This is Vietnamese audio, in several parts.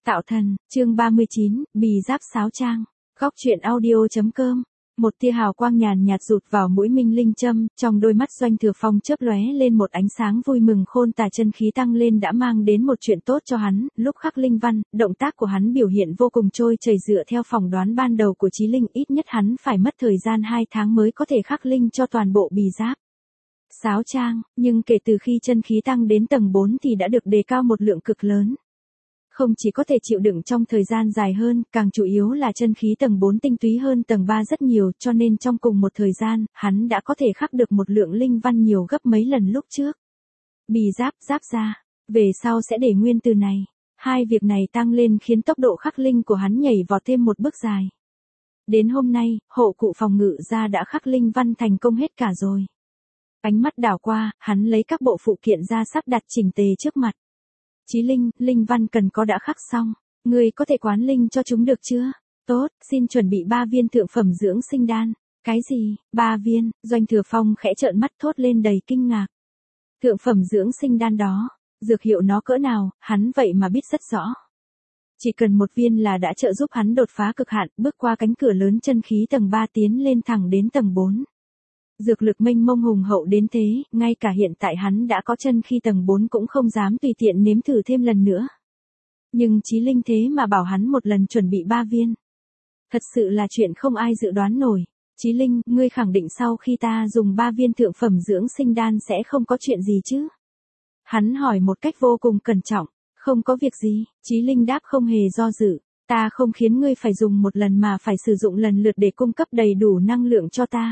Tạo thần, chương 39, bì giáp sáo trang. Góc truyện audio.com. Một tia hào quang nhàn nhạt rụt vào mũi Minh Linh Châm, trong đôi mắt Doanh Thừa Phong chớp lóe lên một ánh sáng vui mừng khôn tả, chân khí tăng lên đã mang đến một chuyện tốt cho hắn. Lúc khắc linh văn, động tác của hắn biểu hiện vô cùng trôi chảy, dựa theo phỏng đoán ban đầu của Chí Linh, ít nhất hắn phải mất thời gian 2 tháng mới có thể khắc linh cho toàn bộ bì giáp sáo trang, nhưng kể từ khi chân khí tăng đến tầng 4 thì đã được đề cao một lượng cực lớn. Không chỉ có thể chịu đựng trong thời gian dài hơn, càng chủ yếu là chân khí tầng 4 tinh túy hơn tầng 3 rất nhiều, cho nên trong cùng một thời gian, hắn đã có thể khắc được một lượng linh văn nhiều gấp mấy lần lúc trước. Bì giáp, giáp ra, về sau sẽ để nguyên từ này. Hai việc này tăng lên khiến tốc độ khắc linh của hắn nhảy vọt thêm một bước dài. Đến hôm nay, hộ cụ phòng ngự gia đã khắc linh văn thành công hết cả rồi. Ánh mắt đảo qua, hắn lấy các bộ phụ kiện ra sắp đặt chỉnh tề trước mặt. Chí Linh, linh văn cần có đã khắc xong, ngươi có thể quán linh cho chúng được chưa? Tốt, xin chuẩn bị 3 viên thượng phẩm dưỡng sinh đan. Cái gì? 3 viên? Doanh Thừa Phong khẽ trợn mắt thốt lên đầy kinh ngạc. Thượng phẩm dưỡng sinh đan đó, dược hiệu nó cỡ nào, hắn vậy mà biết rất rõ. Chỉ cần 1 viên là đã trợ giúp hắn đột phá cực hạn, bước qua cánh cửa lớn chân khí tầng 3 tiến lên thẳng đến tầng 4. Dược lực mênh mông hùng hậu đến thế, ngay cả hiện tại hắn đã có chân khi tầng 4 cũng không dám tùy tiện nếm thử thêm lần nữa. Nhưng Chí Linh thế mà bảo hắn một lần chuẩn bị 3 viên. Thật sự là chuyện không ai dự đoán nổi. Chí Linh, ngươi khẳng định sau khi ta dùng 3 viên thượng phẩm dưỡng sinh đan sẽ không có chuyện gì chứ? Hắn hỏi một cách vô cùng cẩn trọng. Không có việc gì, Chí Linh đáp không hề do dự. Ta không khiến ngươi phải dùng một lần mà phải sử dụng lần lượt để cung cấp đầy đủ năng lượng cho ta.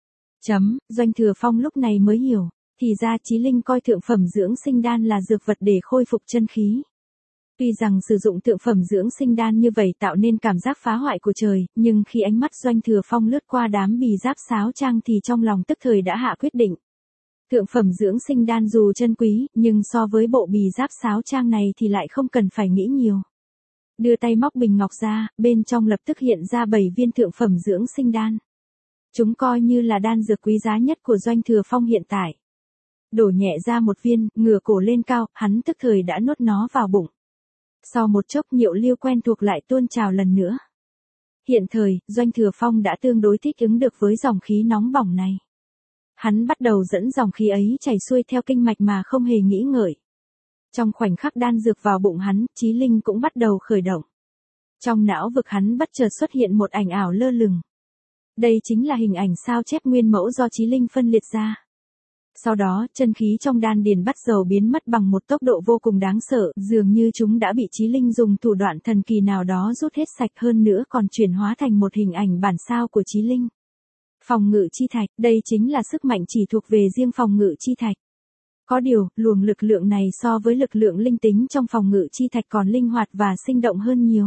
Doanh Thừa Phong lúc này mới hiểu, thì ra Chí Linh coi thượng phẩm dưỡng sinh đan là dược vật để khôi phục chân khí. Tuy rằng sử dụng thượng phẩm dưỡng sinh đan như vậy tạo nên cảm giác phá hoại của trời, nhưng khi ánh mắt Doanh Thừa Phong lướt qua đám bì giáp sáo trang thì trong lòng tức thời đã hạ quyết định. Thượng phẩm dưỡng sinh đan dù chân quý, nhưng so với bộ bì giáp sáo trang này thì lại không cần phải nghĩ nhiều. Đưa tay móc bình ngọc ra, bên trong lập tức hiện ra 7 viên thượng phẩm dưỡng sinh đan. Chúng coi như là đan dược quý giá nhất của Doanh Thừa Phong hiện tại. Đổ nhẹ ra 1 viên, ngửa cổ lên cao, hắn tức thời đã nuốt nó vào bụng. Sau một chốc nhiệu liêu quen thuộc lại tuôn trào lần nữa. Hiện thời, Doanh Thừa Phong đã tương đối thích ứng được với dòng khí nóng bỏng này. Hắn bắt đầu dẫn dòng khí ấy chảy xuôi theo kinh mạch mà không hề nghĩ ngợi. Trong khoảnh khắc đan dược vào bụng hắn, Chí Linh cũng bắt đầu khởi động. Trong não vực hắn bất chợt xuất hiện một ảnh ảo lơ lửng. Đây chính là hình ảnh sao chép nguyên mẫu do Chí Linh phân liệt ra. Sau đó, chân khí trong đan điền bắt đầu biến mất bằng một tốc độ vô cùng đáng sợ, dường như chúng đã bị Chí Linh dùng thủ đoạn thần kỳ nào đó rút hết sạch, hơn nữa còn chuyển hóa thành một hình ảnh bản sao của Chí Linh. Phòng ngự chi thạch, đây chính là sức mạnh chỉ thuộc về riêng phòng ngự chi thạch. Có điều, luồng lực lượng này so với lực lượng linh tính trong phòng ngự chi thạch còn linh hoạt và sinh động hơn nhiều.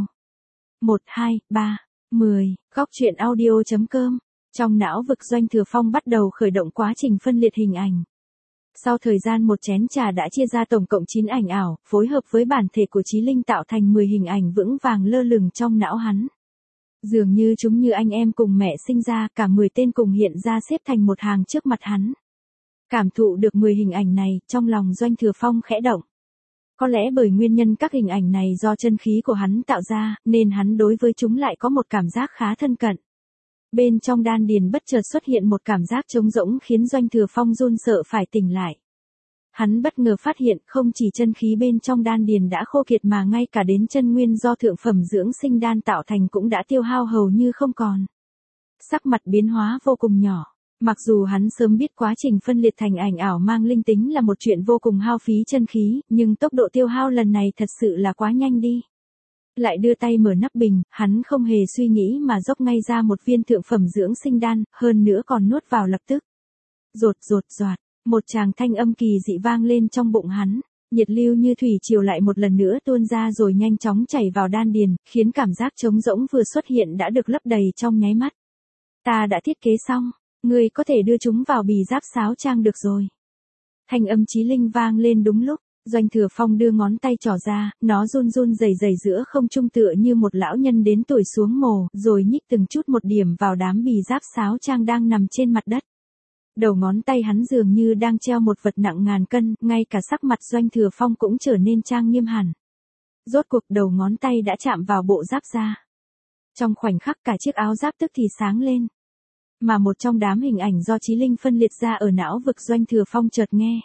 1, 2, 3. 10. Góc truyện audio.com. Trong não vực Doanh Thừa Phong bắt đầu khởi động quá trình phân liệt hình ảnh. Sau thời gian một chén trà đã chia ra tổng cộng 9 ảnh ảo, phối hợp với bản thể của Chí Linh tạo thành 10 hình ảnh vững vàng lơ lửng trong não hắn. Dường như chúng như anh em cùng mẹ sinh ra, cả 10 tên cùng hiện ra xếp thành một hàng trước mặt hắn. Cảm thụ được 10 hình ảnh này, trong lòng Doanh Thừa Phong khẽ động. Có lẽ bởi nguyên nhân các hình ảnh này do chân khí của hắn tạo ra, nên hắn đối với chúng lại có một cảm giác khá thân cận. Bên trong đan điền bất chợt xuất hiện một cảm giác trống rỗng khiến Doanh Thừa Phong run sợ phải tỉnh lại. Hắn bất ngờ phát hiện không chỉ chân khí bên trong đan điền đã khô kiệt mà ngay cả đến chân nguyên do thượng phẩm dưỡng sinh đan tạo thành cũng đã tiêu hao hầu như không còn. Sắc mặt biến hóa vô cùng nhỏ. Mặc dù hắn sớm biết quá trình phân liệt thành ảnh ảo mang linh tính là một chuyện vô cùng hao phí chân khí, nhưng tốc độ tiêu hao lần này thật sự là quá nhanh đi. Lại đưa tay mở nắp bình, hắn không hề suy nghĩ mà dốc ngay ra 1 viên thượng phẩm dưỡng sinh đan, hơn nữa còn nuốt vào lập tức. Rột rột doạt, một tràng thanh âm kỳ dị vang lên trong bụng hắn, nhiệt lưu như thủy triều lại một lần nữa tuôn ra rồi nhanh chóng chảy vào đan điền, khiến cảm giác trống rỗng vừa xuất hiện đã được lấp đầy trong nháy mắt. Ta đã thiết kế xong. Ngươi có thể đưa chúng vào bì giáp sáo trang được rồi. Thanh âm Chí Linh vang lên đúng lúc, Doanh Thừa Phong đưa ngón tay trỏ ra, nó run run rẩy rẩy giữa không trung tựa như một lão nhân đến tuổi xuống mồ, rồi nhích từng chút một điểm vào đám bì giáp sáo trang đang nằm trên mặt đất. Đầu ngón tay hắn dường như đang treo một vật nặng ngàn cân, ngay cả sắc mặt Doanh Thừa Phong cũng trở nên trang nghiêm hẳn. Rốt cuộc đầu ngón tay đã chạm vào bộ giáp da. Trong khoảnh khắc cả chiếc áo giáp tức thì sáng lên. Mà một trong đám hình ảnh do Chí Linh phân liệt ra ở não vực Doanh Thừa Phong chợt nghe.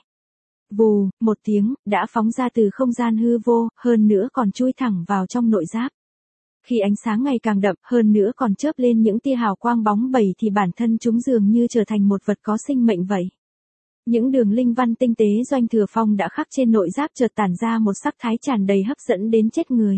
Vù, một tiếng, đã phóng ra từ không gian hư vô, hơn nữa còn chui thẳng vào trong nội giáp. Khi ánh sáng ngày càng đậm, hơn nữa còn chớp lên những tia hào quang bóng bẩy thì bản thân chúng dường như trở thành một vật có sinh mệnh vậy. Những đường linh văn tinh tế Doanh Thừa Phong đã khắc trên nội giáp chợt tản ra một sắc thái tràn đầy hấp dẫn đến chết người.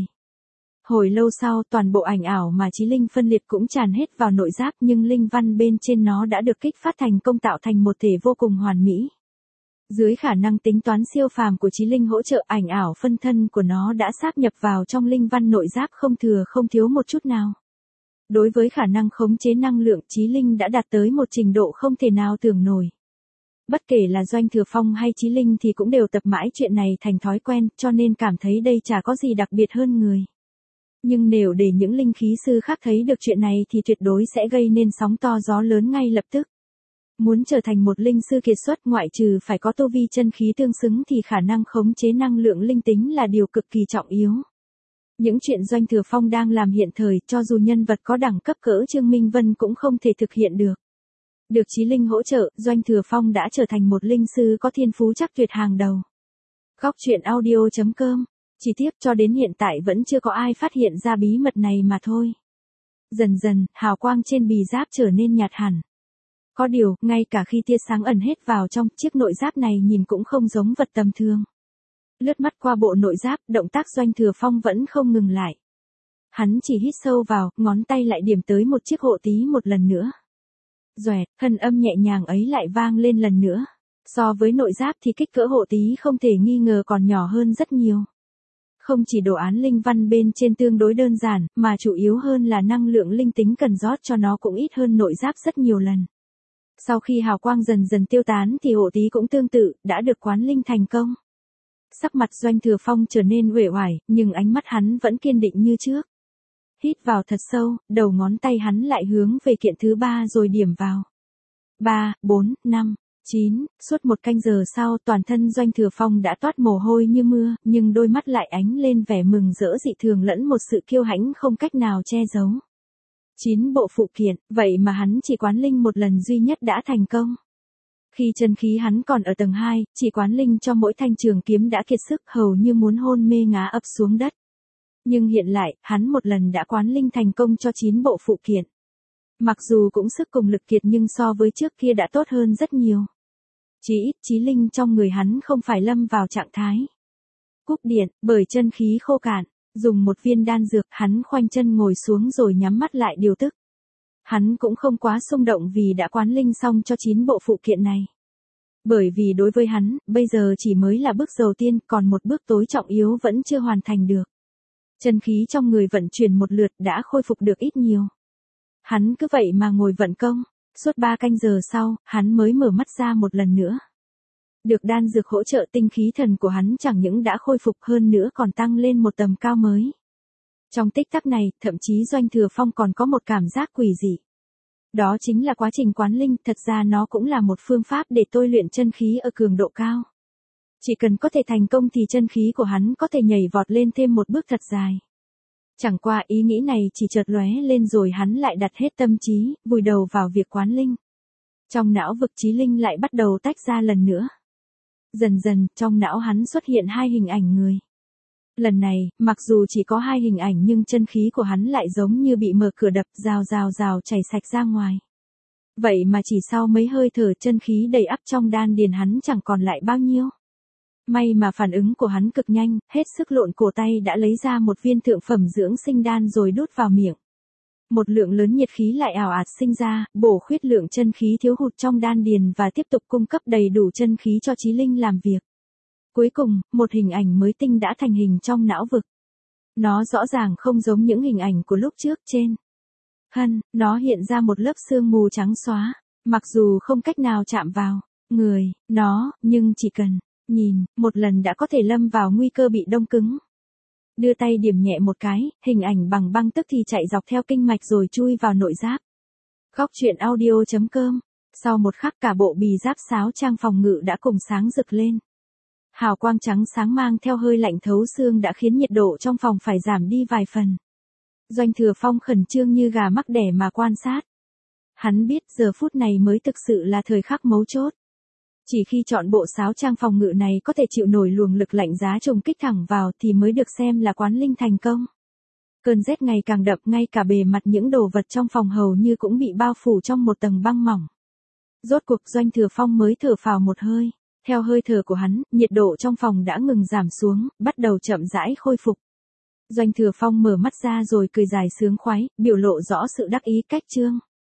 Hồi lâu sau, toàn bộ ảnh ảo mà Chí Linh phân liệt cũng tràn hết vào nội giáp, nhưng linh văn bên trên nó đã được kích phát thành công tạo thành một thể vô cùng hoàn mỹ. Dưới khả năng tính toán siêu phàm của Chí Linh hỗ trợ, ảnh ảo phân thân của nó đã sáp nhập vào trong linh văn nội giáp không thừa không thiếu một chút nào. Đối với khả năng khống chế năng lượng, Chí Linh đã đạt tới một trình độ không thể nào tưởng nổi. Bất kể là Doanh Thừa Phong hay Chí Linh thì cũng đều tập mãi chuyện này thành thói quen, cho nên cảm thấy đây chả có gì đặc biệt hơn người. Nhưng nếu để những linh khí sư khác thấy được chuyện này thì tuyệt đối sẽ gây nên sóng to gió lớn ngay lập tức. Muốn trở thành một linh sư kiệt xuất, ngoại trừ phải có tu vi chân khí tương xứng thì khả năng khống chế năng lượng linh tính là điều cực kỳ trọng yếu. Những chuyện Doanh Thừa Phong đang làm hiện thời, cho dù nhân vật có đẳng cấp cỡ Trương Minh Vân cũng không thể thực hiện được. Được Chí Linh hỗ trợ, Doanh Thừa Phong đã trở thành một linh sư có thiên phú chắc tuyệt hàng đầu. Góc truyện audio.com. Chỉ tiếc cho đến hiện tại vẫn chưa có ai phát hiện ra bí mật này mà thôi. Dần dần, hào quang trên bì giáp trở nên nhạt hẳn. Có điều, ngay cả khi tia sáng ẩn hết vào trong, chiếc nội giáp này nhìn cũng không giống vật tầm thường. Lướt mắt qua bộ nội giáp, động tác Doanh Thừa Phong vẫn không ngừng lại. Hắn chỉ hít sâu vào, ngón tay lại điểm tới một chiếc hộ tí một lần nữa. Doẹt, thân âm nhẹ nhàng ấy lại vang lên lần nữa. So với nội giáp thì kích cỡ hộ tí không thể nghi ngờ còn nhỏ hơn rất nhiều. Không chỉ đồ án linh văn bên trên tương đối đơn giản, mà chủ yếu hơn là năng lượng linh tính cần rót cho nó cũng ít hơn nội giáp rất nhiều lần. Sau khi hào quang dần dần tiêu tán thì hộ tí cũng tương tự, đã được quán linh thành công. Sắc mặt Doanh Thừa Phong trở nên uể oải, nhưng ánh mắt hắn vẫn kiên định như trước. Hít vào thật sâu, đầu ngón tay hắn lại hướng về kiện thứ 3 rồi điểm vào. 3, 4, 5, 9, suốt một canh giờ sau toàn thân Doanh Thừa Phong đã toát mồ hôi như mưa, nhưng đôi mắt lại ánh lên vẻ mừng rỡ dị thường lẫn một sự kiêu hãnh không cách nào che giấu. 9 bộ phụ kiện, vậy mà hắn chỉ quán linh một lần duy nhất đã thành công. Khi chân khí hắn còn ở tầng 2, chỉ quán linh cho mỗi thanh trường kiếm đã kiệt sức hầu như muốn hôn mê ngã ập xuống đất. Nhưng hiện lại, hắn một lần đã quán linh thành công cho 9 bộ phụ kiện. Mặc dù cũng sức cùng lực kiệt nhưng so với trước kia đã tốt hơn rất nhiều. Chỉ ít Chí Linh trong người hắn không phải lâm vào trạng thái cúp điện, bởi chân khí khô cạn. Dùng một viên đan dược, hắn khoanh chân ngồi xuống rồi nhắm mắt lại điều tức. Hắn cũng không quá xung động vì đã quán linh xong cho 9 bộ phụ kiện này. Bởi vì đối với hắn, bây giờ chỉ mới là bước đầu tiên, còn một bước tối trọng yếu vẫn chưa hoàn thành được. Chân khí trong người vận chuyển một lượt đã khôi phục được ít nhiều. Hắn cứ vậy mà ngồi vận công, suốt 3 canh giờ sau, hắn mới mở mắt ra một lần nữa. Được đan dược hỗ trợ, tinh khí thần của hắn chẳng những đã khôi phục hơn nữa còn tăng lên một tầm cao mới. Trong tích tắc này, thậm chí Doanh Thừa Phong còn có một cảm giác quỷ dị. Đó chính là quá trình quán linh, thật ra nó cũng là một phương pháp để tôi luyện chân khí ở cường độ cao. Chỉ cần có thể thành công thì chân khí của hắn có thể nhảy vọt lên thêm một bước thật dài. Chẳng qua ý nghĩ này chỉ chợt lóe lên rồi hắn lại đặt hết tâm trí, vùi đầu vào việc quán linh. Trong não vực Chí Linh lại bắt đầu tách ra lần nữa. Dần dần, trong não hắn xuất hiện 2 hình ảnh người. Lần này, mặc dù chỉ có 2 hình ảnh nhưng chân khí của hắn lại giống như bị mở cửa đập, rào chảy sạch ra ngoài. Vậy mà chỉ sau mấy hơi thở chân khí đầy ắp trong đan điền hắn chẳng còn lại bao nhiêu. May mà phản ứng của hắn cực nhanh, hết sức lộn cổ tay đã lấy ra một viên thượng phẩm dưỡng sinh đan rồi đút vào miệng. Một lượng lớn nhiệt khí lại ảo ạt sinh ra, bổ khuyết lượng chân khí thiếu hụt trong đan điền và tiếp tục cung cấp đầy đủ chân khí cho Chí Linh làm việc. Cuối cùng, một hình ảnh mới tinh đã thành hình trong não vực. Nó rõ ràng không giống những hình ảnh của lúc trước trên. Nó hiện ra một lớp sương mù trắng xóa, mặc dù không cách nào chạm vào người nó, nhưng chỉ cần nhìn một lần đã có thể lâm vào nguy cơ bị đông cứng. Đưa tay điểm nhẹ một cái, hình ảnh bằng băng tức thì chạy dọc theo kinh mạch rồi chui vào nội giáp. Góc truyện audio.com. Sau một khắc cả bộ bì giáp sáo trang phòng ngự đã cùng sáng rực lên. Hào quang trắng sáng mang theo hơi lạnh thấu xương đã khiến nhiệt độ trong phòng phải giảm đi vài phần. Doanh Thừa Phong khẩn trương như gà mắc đẻ mà quan sát. Hắn biết giờ phút này mới thực sự là thời khắc mấu chốt. Chỉ khi chọn bộ sáo trang phòng ngự này có thể chịu nổi luồng lực lạnh giá trùng kích thẳng vào thì mới được xem là quán linh thành công. Cơn rét ngày càng đậm, ngay cả bề mặt những đồ vật trong phòng hầu như cũng bị bao phủ trong một tầng băng mỏng. Rốt cuộc Doanh Thừa Phong mới thở phào một hơi. Theo hơi thở của hắn, nhiệt độ trong phòng đã ngừng giảm xuống, bắt đầu chậm rãi khôi phục. Doanh Thừa Phong mở mắt ra rồi cười dài sướng khoái, biểu lộ rõ sự đắc ý cách chương.